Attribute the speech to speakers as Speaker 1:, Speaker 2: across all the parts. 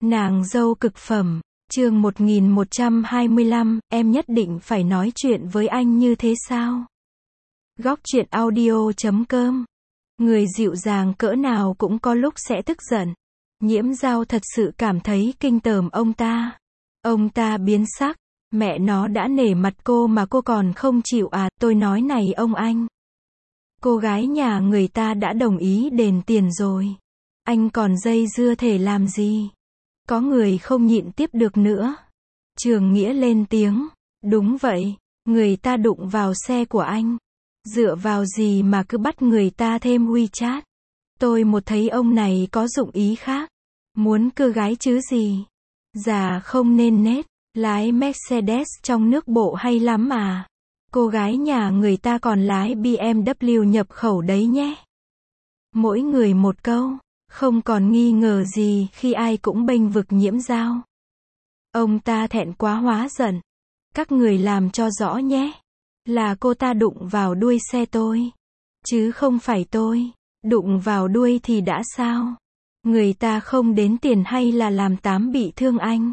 Speaker 1: Nàng dâu cực phẩm, chương 1125, em nhất định phải nói chuyện với anh như thế sao? Góc truyện audio.com. Người dịu dàng cỡ nào cũng có lúc sẽ tức giận. Nhiễm Dao thật sự cảm thấy kinh tởm ông ta. Ông ta biến sắc, mẹ nó đã nể mặt cô mà cô còn không chịu à, tôi nói này ông anh. Cô gái nhà người ta đã đồng ý đền tiền rồi. Anh còn dây dưa thể làm gì? Có người không nhịn tiếp được nữa. Trường Nghĩa lên tiếng. Đúng vậy, người ta đụng vào xe của anh. Dựa vào gì mà cứ bắt người ta thêm WeChat? Tôi một thấy ông này có dụng ý khác. Muốn cưa gái chứ gì? Già không nên nết, lái Mercedes trong nước bộ hay lắm à. Cô gái nhà người ta còn lái BMW nhập khẩu đấy nhé. Mỗi người một câu. Không còn nghi ngờ gì khi ai cũng bênh vực Nhiễm Dao. Ông ta thẹn quá hóa giận. Các người làm cho rõ nhé. Là cô ta đụng vào đuôi xe tôi. Chứ không phải tôi. Đụng vào đuôi thì đã sao? Người ta không đến tiền hay là làm Tám bị thương anh?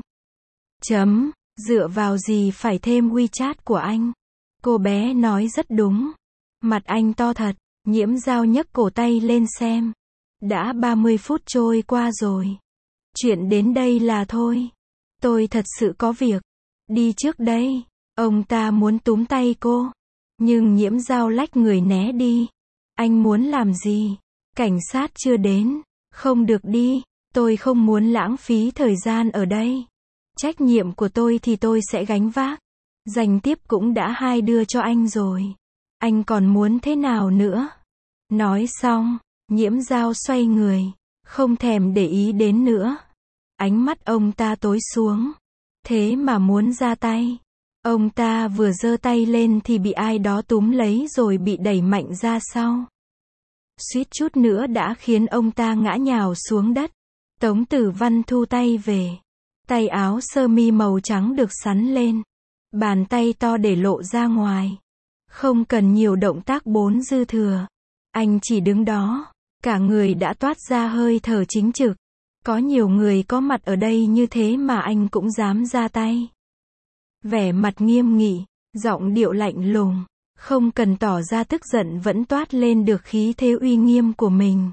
Speaker 1: Dựa vào gì phải thêm WeChat của anh? Cô bé nói rất đúng. Mặt anh to thật. Nhiễm Dao nhấc cổ tay lên xem. Đã 30 phút trôi qua rồi. Chuyện đến đây là thôi. Tôi thật sự có việc. Đi trước đây. Ông ta muốn túm tay cô. Nhưng Nhiễm Dao lách người né đi. Anh muốn làm gì? Cảnh sát chưa đến. Không được đi. Tôi không muốn lãng phí thời gian ở đây. Trách nhiệm của tôi thì tôi sẽ gánh vác. Dành tiếp cũng đã hai đưa cho anh rồi. Anh còn muốn thế nào nữa? Nói xong. Nhiễm Dao xoay người, không thèm để ý đến nữa. Ánh mắt ông ta tối xuống. Thế mà muốn ra tay. Ông ta vừa giơ tay lên thì bị ai đó túm lấy rồi bị đẩy mạnh ra sau. Suýt chút nữa đã khiến ông ta ngã nhào xuống đất. Tống Tử Văn thu tay về. Tay áo sơ mi màu trắng được xắn lên. Bàn tay to để lộ ra ngoài. Không cần nhiều động tác bốn dư thừa. Anh chỉ đứng đó. Cả người đã toát ra hơi thở chính trực. Có nhiều người có mặt ở đây như thế mà anh cũng dám ra tay. Vẻ mặt nghiêm nghị, giọng điệu lạnh lùng, không cần tỏ ra tức giận vẫn toát lên được khí thế uy nghiêm của mình.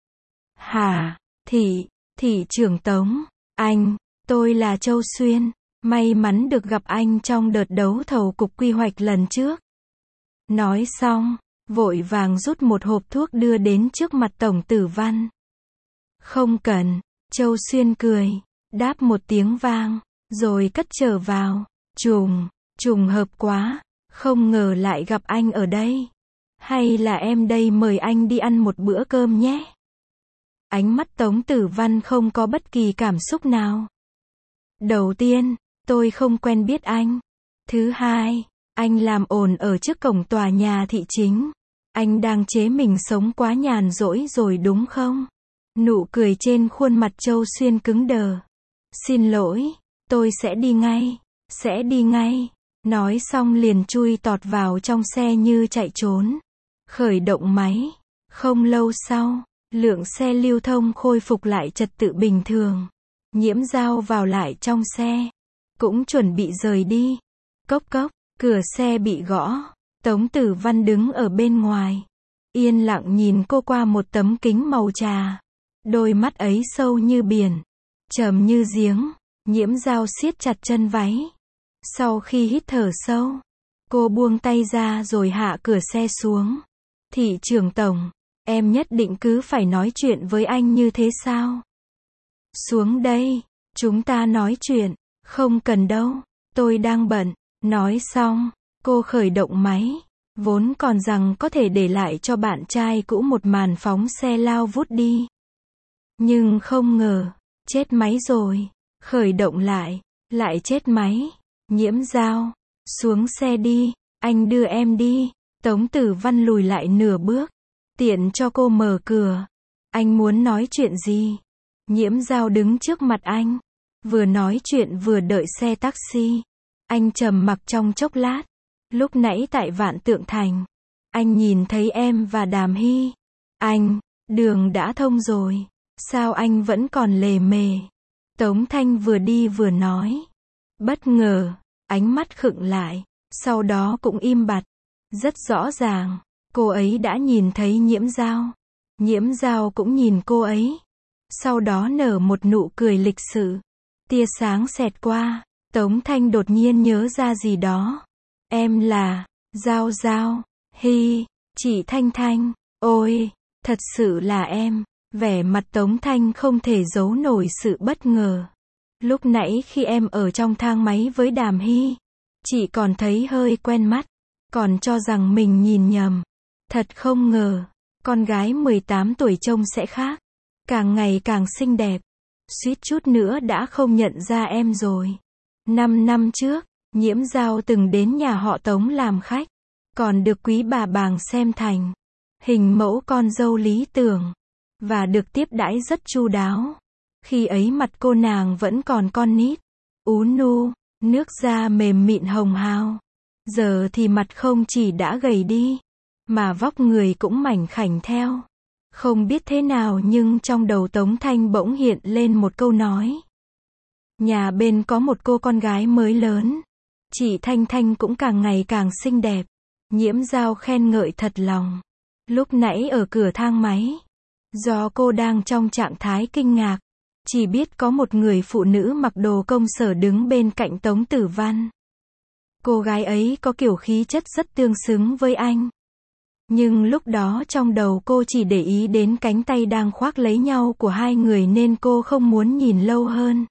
Speaker 1: Hả, thị trưởng Tống, tôi là Châu Xuyên, may mắn được gặp anh trong đợt đấu thầu cục quy hoạch lần trước. Nói xong. Vội vàng rút một hộp thuốc đưa đến trước mặt Tổng Tử Văn. Không cần, Châu Xuyên cười, đáp một tiếng vang, rồi cất trở vào. Trùng hợp quá, không ngờ lại gặp anh ở đây. Hay là em đây mời anh đi ăn một bữa cơm nhé. Ánh mắt Tống Tử Văn không có bất kỳ cảm xúc nào. Đầu tiên, tôi không quen biết anh. Thứ hai, anh làm ồn ở trước cổng tòa nhà thị chính. Anh đang chế mình sống quá nhàn rỗi rồi đúng không? Nụ cười trên khuôn mặt Châu Xuyên cứng đờ. Xin lỗi, tôi sẽ đi ngay. Nói xong liền chui tọt vào trong xe như chạy trốn. Khởi động máy. Không lâu sau, lượng xe lưu thông khôi phục lại trật tự bình thường. Nhiễm Dao vào lại trong xe. Cũng chuẩn bị rời đi. Cốc cốc, cửa xe bị gõ. Tống Tử Văn đứng ở bên ngoài. Yên lặng nhìn cô qua một tấm kính màu trà. Đôi mắt ấy sâu như biển. Trầm như giếng. Nhiễm Dao siết chặt chân váy. Sau khi hít thở sâu. Cô buông tay ra rồi hạ cửa xe xuống. Thị trưởng Tổng. Em nhất định cứ phải nói chuyện với anh như thế sao? Xuống đây. Chúng ta nói chuyện. Không cần đâu. Tôi đang bận. Nói xong. Cô khởi động máy. Vốn còn rằng có thể để lại cho bạn trai cũ một màn phóng xe lao vút đi. Nhưng không ngờ. Chết máy rồi. Khởi động lại chết máy. Nhiễm Dao. Xuống xe đi. Anh đưa em đi. Tống Tử Văn lùi lại nửa bước. Tiện cho cô mở cửa. Anh muốn nói chuyện gì? Nhiễm Dao đứng trước mặt anh. Vừa nói chuyện vừa đợi xe taxi. Anh trầm mặc trong chốc lát. Lúc nãy tại Vạn Tượng Thành, anh nhìn thấy em và Đàm Hy. Đường đã thông rồi. Sao anh vẫn còn lề mề? Tống Thanh vừa đi vừa nói. Bất ngờ, ánh mắt khựng lại, sau đó cũng im bặt. Rất rõ ràng, cô ấy đã nhìn thấy Nhiễm Dao. Nhiễm Dao cũng nhìn cô ấy. Sau đó nở một nụ cười lịch sự. Tia sáng xẹt qua, Tống Thanh đột nhiên nhớ ra gì đó. Em là, Dao Dao, hi, chị Thanh Thanh, ôi, thật sự là em. Vẻ mặt Tống Thanh không thể giấu nổi sự bất ngờ. Lúc nãy khi em ở trong thang máy với Đàm Hy, chị còn thấy hơi quen mắt, còn cho rằng mình nhìn nhầm. Thật không ngờ, con gái 18 tuổi trông sẽ khác, càng ngày càng xinh đẹp. Suýt chút nữa đã không nhận ra em rồi. 5 năm trước, Nhiễm Dao từng đến nhà họ Tống làm khách, còn được quý bà Bàng xem thành hình mẫu con dâu lý tưởng, và được tiếp đãi rất chu đáo. Khi ấy mặt cô nàng vẫn còn con nít, ú nu, nước da mềm mịn hồng hào. Giờ thì mặt không chỉ đã gầy đi, mà vóc người cũng mảnh khảnh theo. Không biết thế nào nhưng trong đầu Tống Thanh bỗng hiện lên một câu nói. Nhà bên có một cô con gái mới lớn. Chị Thanh Thanh cũng càng ngày càng xinh đẹp. Nhiễm Dao khen ngợi thật lòng. Lúc nãy ở cửa thang máy, do cô đang trong trạng thái kinh ngạc, chỉ biết có một người phụ nữ mặc đồ công sở đứng bên cạnh Tống Tử Văn. Cô gái ấy có kiểu khí chất rất tương xứng với anh. Nhưng lúc đó trong đầu cô chỉ để ý đến cánh tay đang khoác lấy nhau của hai người nên cô không muốn nhìn lâu hơn.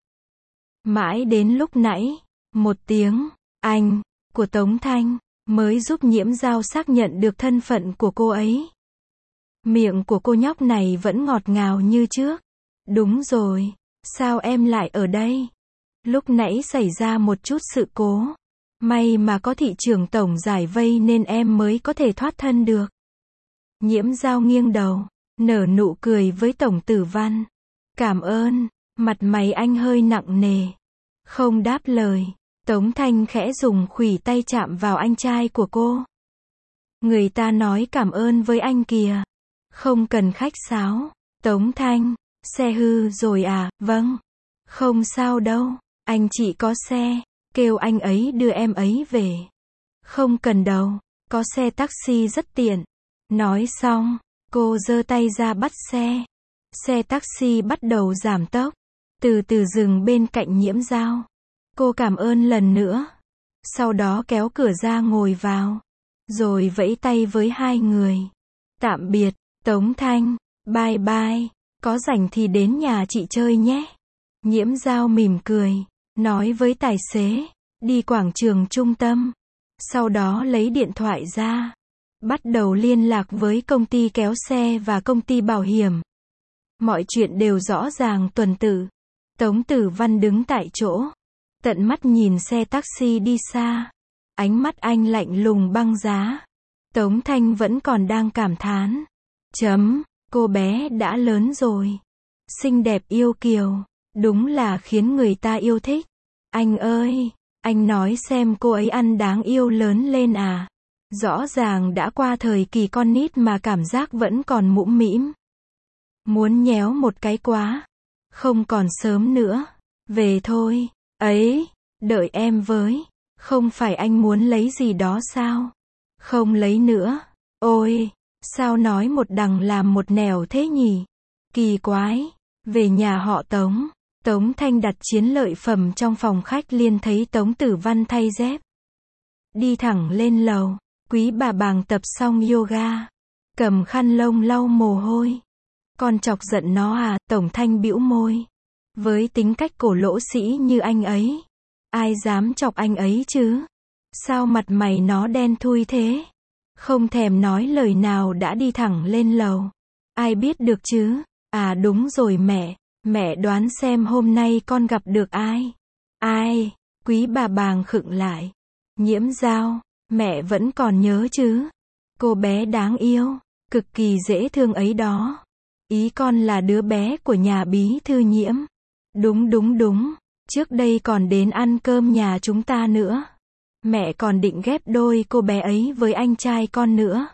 Speaker 1: Mãi đến lúc nãy, một tiếng, anh, của Tống Thanh, mới giúp Nhiễm Dao xác nhận được thân phận của cô ấy. Miệng của cô nhóc này vẫn ngọt ngào như trước. Đúng rồi, sao em lại ở đây? Lúc nãy xảy ra một chút sự cố. May mà có thị trưởng tổng giải vây nên em mới có thể thoát thân được. Nhiễm Dao nghiêng đầu, nở nụ cười với Tổng Tử Văn. Cảm ơn, mặt mày anh hơi nặng nề. Không đáp lời, Tống Thanh khẽ dùng khuỷu tay chạm vào anh trai của cô. Người ta nói cảm ơn với anh kìa. Không cần khách sáo. Tống Thanh, xe hư rồi à? Vâng. Không sao đâu, anh chỉ có xe. Kêu anh ấy đưa em ấy về. Không cần đâu, có xe taxi rất tiện. Nói xong, cô giơ tay ra bắt xe. Xe taxi bắt đầu giảm tốc, từ từ dừng bên cạnh Nhiễm Dao. Cô cảm ơn lần nữa. Sau đó kéo cửa ra ngồi vào, rồi vẫy tay với hai người. Tạm biệt, Tống Thanh, bye bye, có rảnh thì đến nhà chị chơi nhé. Nhiễm Dao mỉm cười, nói với tài xế, đi quảng trường trung tâm. Sau đó lấy điện thoại ra, bắt đầu liên lạc với công ty kéo xe và công ty bảo hiểm. Mọi chuyện đều rõ ràng tuần tự. Tống Tử Văn đứng tại chỗ, tận mắt nhìn xe taxi đi xa. Ánh mắt anh lạnh lùng băng giá. Tống Thanh vẫn còn đang cảm thán. Cô bé đã lớn rồi. Xinh đẹp yêu kiều. Đúng là khiến người ta yêu thích. Anh ơi, anh nói xem cô ấy ăn đáng yêu lớn lên à? Rõ ràng đã qua thời kỳ con nít mà cảm giác vẫn còn mũm mĩm. Muốn nhéo một cái quá. Không còn sớm nữa. Về thôi. Ấy, đợi em với. Không phải anh muốn lấy gì đó sao? Không lấy nữa. Ôi, sao nói một đằng làm một nẻo thế nhỉ? Kỳ quái. Về nhà họ Tống. Tống Thanh đặt chiến lợi phẩm trong phòng khách liền thấy Tống Tử Văn thay dép. Đi thẳng lên lầu. Quý bà Bàng tập xong yoga. Cầm khăn lông lau mồ hôi. Con chọc giận nó à? Tổng Thanh bĩu môi. Với tính cách cổ lỗ sĩ như anh ấy, ai dám chọc anh ấy chứ? Sao mặt mày nó đen thui thế? Không thèm nói lời nào đã đi thẳng lên lầu. Ai biết được chứ? À đúng rồi mẹ đoán xem hôm nay con gặp được ai? Ai? Quý bà Bàng khựng lại. Nhiễm Dao, mẹ vẫn còn nhớ chứ? Cô bé đáng yêu, cực kỳ dễ thương ấy đó. Ý con là đứa bé của nhà bí thư Nhiễm. Đúng, trước đây còn đến ăn cơm nhà chúng ta nữa. Mẹ còn định ghép đôi cô bé ấy với anh trai con nữa.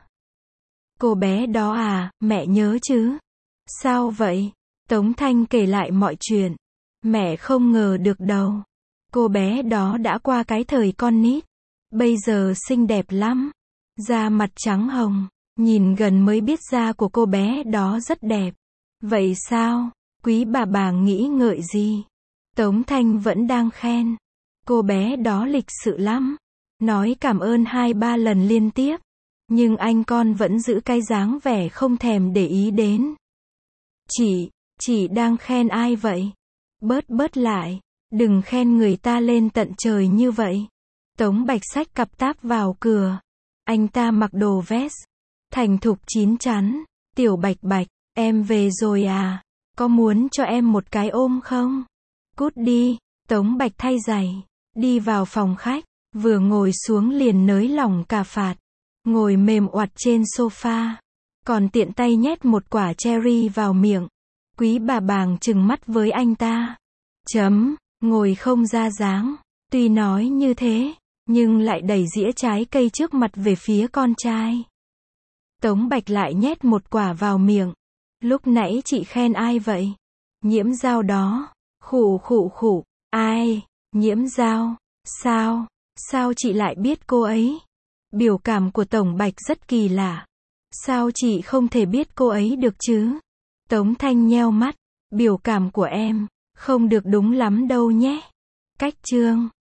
Speaker 1: Cô bé đó à, mẹ nhớ chứ? Sao vậy? Tống Thanh kể lại mọi chuyện. Mẹ không ngờ được đâu. Cô bé đó đã qua cái thời con nít. Bây giờ xinh đẹp lắm. Da mặt trắng hồng. Nhìn gần mới biết da của cô bé đó rất đẹp. Vậy sao? Quý bà nghĩ ngợi gì? Tống Thanh vẫn đang khen. Cô bé đó lịch sự lắm. Nói cảm ơn 2-3 lần liên tiếp. Nhưng anh con vẫn giữ cái dáng vẻ không thèm để ý đến. Chị đang khen ai vậy? Bớt lại. Đừng khen người ta lên tận trời như vậy. Tống Bạch xách cặp táp vào cửa. Anh ta mặc đồ vest. Thành thục chín chắn. Tiểu Bạch, em về rồi à? Có muốn cho em một cái ôm không? Cút đi. Tống Bạch thay giày. Đi vào phòng khách. Vừa ngồi xuống liền nới lỏng cà phạt. Ngồi mềm oặt trên sofa. Còn tiện tay nhét một quả cherry vào miệng. Quý bà bàng trừng mắt với anh ta. Ngồi không ra dáng. Tuy nói như thế, nhưng lại đẩy dĩa trái cây trước mặt về phía con trai. Tống Bạch lại nhét một quả vào miệng. Lúc nãy chị khen ai vậy? Nhiễm Dao đó. Khụ. Ai? Nhiễm Dao. Sao chị lại biết cô ấy? Biểu cảm của Tổng Bạch rất kỳ lạ. Sao chị không thể biết cô ấy được chứ? Tống Thanh nheo mắt. Biểu cảm của em không được đúng lắm đâu nhé. Cách chương